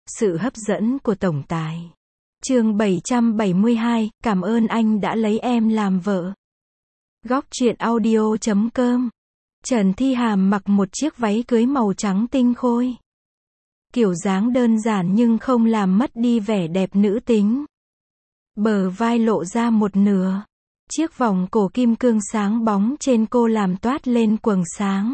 Sự hấp dẫn của tổng tài. Chương 772, cảm ơn anh đã lấy em làm vợ. Góc truyện audio.com. Trần Thi Hàm mặc một chiếc váy cưới màu trắng tinh khôi. Kiểu dáng đơn giản nhưng không làm mất đi vẻ đẹp nữ tính. Bờ vai lộ ra một nửa. Chiếc vòng cổ kim cương sáng bóng trên cô làm toát lên quầng sáng.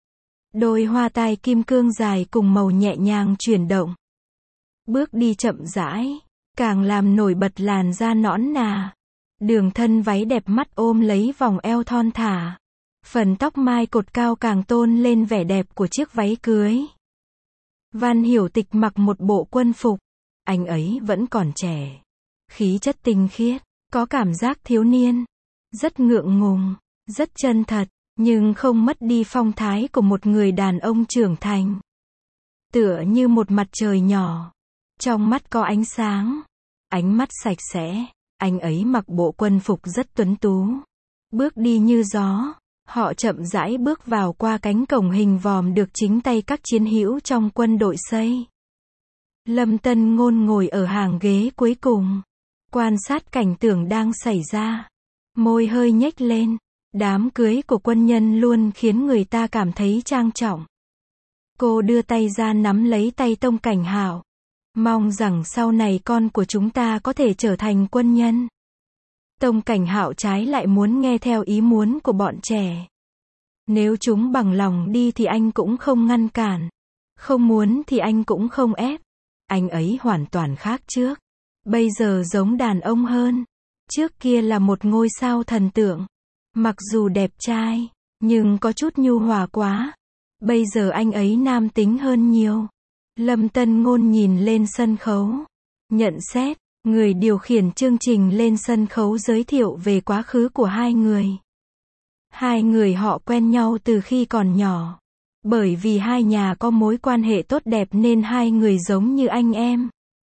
Đôi hoa tai kim cương dài cùng màu nhẹ nhàng chuyển động. Bước đi chậm rãi, càng làm nổi bật làn da nõn nà. Đường thân váy đẹp mắt ôm lấy vòng eo thon thả. Phần tóc mai cột cao càng tôn lên vẻ đẹp của chiếc váy cưới. Văn Hiểu Tịch mặc một bộ quân phục. Anh ấy vẫn còn trẻ. Khí chất tinh khiết, có cảm giác thiếu niên. Rất ngượng ngùng, rất chân thật, nhưng không mất đi phong thái của một người đàn ông trưởng thành. Tựa như một mặt trời nhỏ. Trong mắt có ánh sáng. Ánh mắt sạch sẽ. Anh ấy mặc bộ quân phục rất tuấn tú. Bước đi như gió. Họ chậm rãi bước vào qua cánh cổng hình vòm được chính tay các chiến hữu trong quân đội xây. Lâm Tân Ngôn ngồi ở hàng ghế cuối cùng. Quan sát cảnh tượng đang xảy ra. Môi hơi nhếch lên. Đám cưới của quân nhân luôn khiến người ta cảm thấy trang trọng. Cô đưa tay ra nắm lấy tay Tông Cảnh Hạo. Mong rằng sau này con của chúng ta có thể trở thành quân nhân. Tông Cảnh Hạo trái lại muốn nghe theo ý muốn của bọn trẻ. Nếu chúng bằng lòng đi thì anh cũng không ngăn cản. Không muốn thì anh cũng không ép. Anh ấy hoàn toàn khác trước. Bây giờ giống đàn ông hơn. Trước kia là một ngôi sao thần tượng. Mặc dù đẹp trai, nhưng có chút nhu hòa quá. Bây giờ anh ấy nam tính hơn nhiều. Lâm Tân Ngôn nhìn lên sân khấu. Nhận xét, người điều khiển chương trình lên sân khấu giới thiệu về quá khứ của hai người. Hai người họ quen nhau từ khi còn nhỏ. Bởi vì hai nhà có mối quan hệ tốt đẹp nên hai người giống như anh em.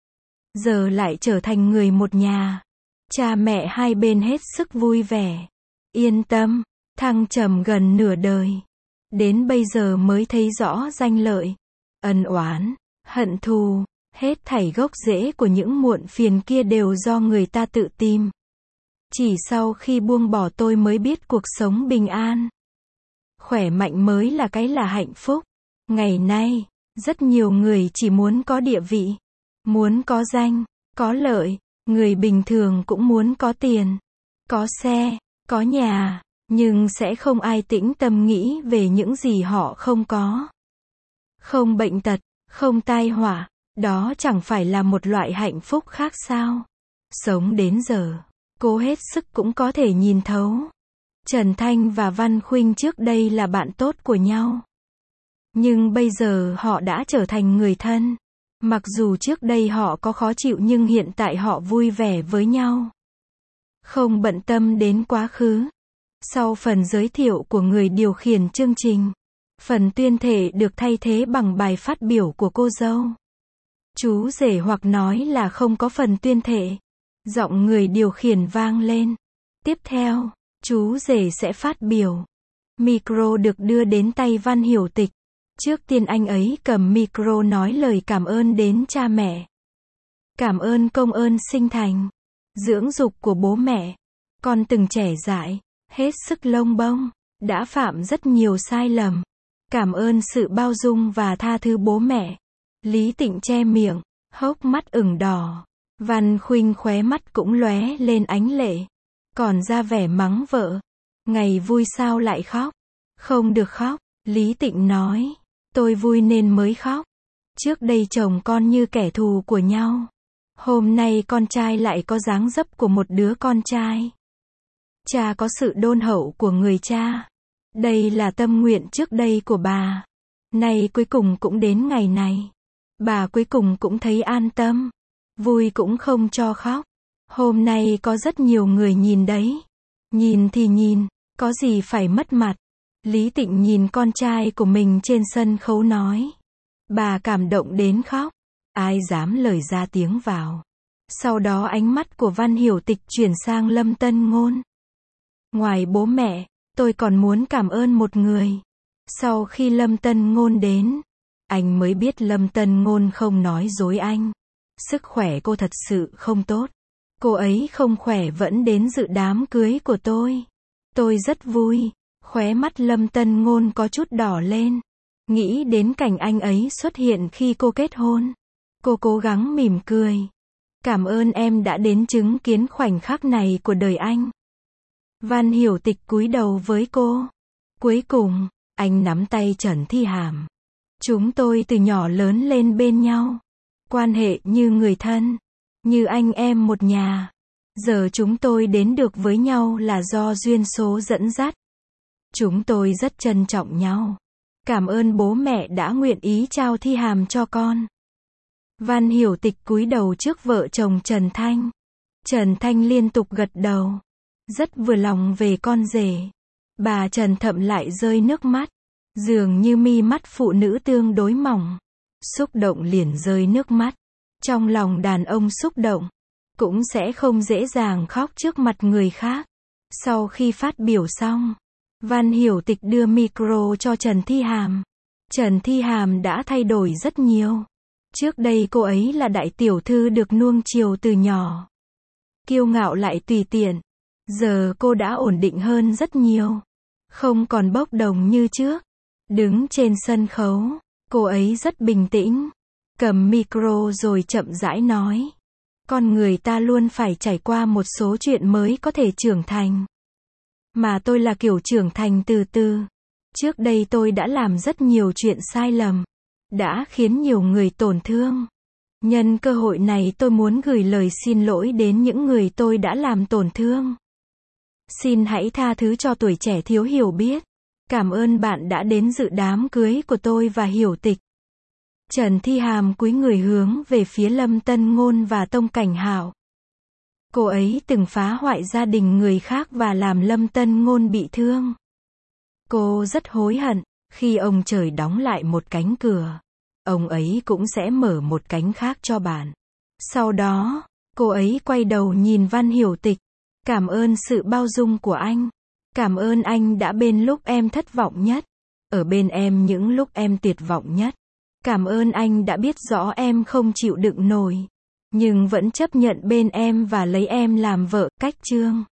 Giờ lại trở thành người một nhà. Cha mẹ hai bên hết sức vui vẻ. Yên tâm, thăng trầm gần nửa đời. Đến bây giờ mới thấy rõ danh lợi. Ân oán, hận thù, hết thảy gốc rễ của những muộn phiền kia đều do người ta tự tìm. Chỉ sau khi buông bỏ tôi mới biết cuộc sống bình an. Khỏe mạnh mới là cái là hạnh phúc. Ngày nay, rất nhiều người chỉ muốn có địa vị, muốn có danh, có lợi. Người bình thường cũng muốn có tiền, có xe, có nhà, nhưng sẽ không ai tĩnh tâm nghĩ về những gì họ không có. Không bệnh tật, không tai họa, đó chẳng phải là một loại hạnh phúc khác sao? Sống đến giờ, cố hết sức cũng có thể nhìn thấu. Trần Thanh và Văn Khuynh trước đây là bạn tốt của nhau. Nhưng bây giờ họ đã trở thành người thân. Mặc dù trước đây họ có khó chịu nhưng hiện tại họ vui vẻ với nhau. Không bận tâm đến quá khứ. Sau phần giới thiệu của người điều khiển chương trình, phần tuyên thệ được thay thế bằng bài phát biểu của cô dâu. Chú rể hoặc nói là không có phần tuyên thệ. Giọng người điều khiển vang lên. Tiếp theo, chú rể sẽ phát biểu. Micro được đưa đến tay Văn Hiểu Tịch. Trước tiên anh ấy cầm micro nói lời cảm ơn đến cha mẹ. Cảm ơn công ơn sinh thành, dưỡng dục của bố mẹ. Con từng trẻ dại, hết sức lông bông, đã phạm rất nhiều sai lầm. Cảm ơn sự bao dung và tha thứ bố mẹ. Lý Tịnh che miệng, hốc mắt ửng đỏ. Văn Khuynh khóe mắt cũng lóe lên ánh lệ. Còn ra vẻ mắng vợ. Ngày vui sao lại khóc? Không được khóc, Lý Tịnh nói. Tôi vui nên mới khóc. Trước đây chồng con như kẻ thù của nhau. Hôm nay con trai lại có dáng dấp của một đứa con trai. Cha có sự đôn hậu của người cha. Đây là tâm nguyện trước đây của bà. Nay cuối cùng cũng đến ngày này. Bà cuối cùng cũng thấy an tâm. Vui cũng không cho khóc. Hôm nay có rất nhiều người nhìn đấy. Nhìn thì nhìn, có gì phải mất mặt. Lý Tịnh nhìn con trai của mình trên sân khấu nói. Bà cảm động đến khóc. Ai dám lời ra tiếng vào. Sau đó ánh mắt của Văn Hiểu Tịch chuyển sang Lâm Tân Ngôn. Ngoài bố mẹ, tôi còn muốn cảm ơn một người. Sau khi Lâm Tân Ngôn đến, Anh mới biết Lâm Tân Ngôn không nói dối anh. Sức khỏe cô thật sự không tốt. Cô ấy không khỏe vẫn đến dự đám cưới của tôi. Tôi rất vui. Khóe mắt Lâm Tân Ngôn có chút đỏ lên. Nghĩ đến cảnh anh ấy xuất hiện khi cô kết hôn. Cô cố gắng mỉm cười. Cảm ơn em đã đến chứng kiến khoảnh khắc này của đời anh. Văn Hiểu Tịch cúi đầu với cô. Cuối cùng, anh nắm tay Trần Thi Hàm. Chúng tôi từ nhỏ lớn lên bên nhau. Quan hệ như người thân. Như anh em một nhà. Giờ chúng tôi đến được với nhau là do duyên số dẫn dắt. Chúng tôi rất trân trọng nhau. Cảm ơn bố mẹ đã nguyện ý trao Thi Hàm cho con. Văn Hiểu Tịch cúi đầu trước vợ chồng Trần Thanh. Trần Thanh liên tục gật đầu. Rất vừa lòng về con rể. Bà Trần thậm lại rơi nước mắt. Dường như mi mắt phụ nữ tương đối mỏng. Xúc động liền rơi nước mắt. Trong lòng đàn ông xúc động, cũng sẽ không dễ dàng khóc trước mặt người khác. Sau khi phát biểu xong, Văn Hiểu Tịch đưa micro cho Trần Thi Hàm. Trần Thi Hàm đã thay đổi rất nhiều. Trước đây cô ấy là đại tiểu thư được nuông chiều từ nhỏ. Kiêu ngạo lại tùy tiện. Giờ cô đã ổn định hơn rất nhiều. Không còn bốc đồng như trước. Đứng trên sân khấu, cô ấy rất bình tĩnh. Cầm micro rồi chậm rãi nói. Con người ta luôn phải trải qua một số chuyện mới có thể trưởng thành. Mà tôi là kiểu trưởng thành từ từ. Trước đây tôi đã làm rất nhiều chuyện sai lầm. Đã khiến nhiều người tổn thương. Nhân cơ hội này tôi muốn gửi lời xin lỗi đến những người tôi đã làm tổn thương. Xin hãy tha thứ cho tuổi trẻ thiếu hiểu biết. Cảm ơn bạn đã đến dự đám cưới của tôi và Hiểu Tịch. Trần Thi Hàm cúi người hướng về phía Lâm Tân Ngôn và Tông Cảnh Hạo. Cô ấy từng phá hoại gia đình người khác và làm Lâm Tân Ngôn bị thương. Cô rất hối hận, khi ông trời đóng lại một cánh cửa, ông ấy cũng sẽ mở một cánh khác cho bạn. Sau đó, cô ấy quay đầu nhìn Văn Hiểu Tịch. Cảm ơn sự bao dung của anh. Cảm ơn anh đã bên lúc em thất vọng nhất. Ở bên em những lúc em tuyệt vọng nhất. Cảm ơn anh đã biết rõ em không chịu đựng nổi. Nhưng vẫn chấp nhận bên em và lấy em làm vợ. Cách chương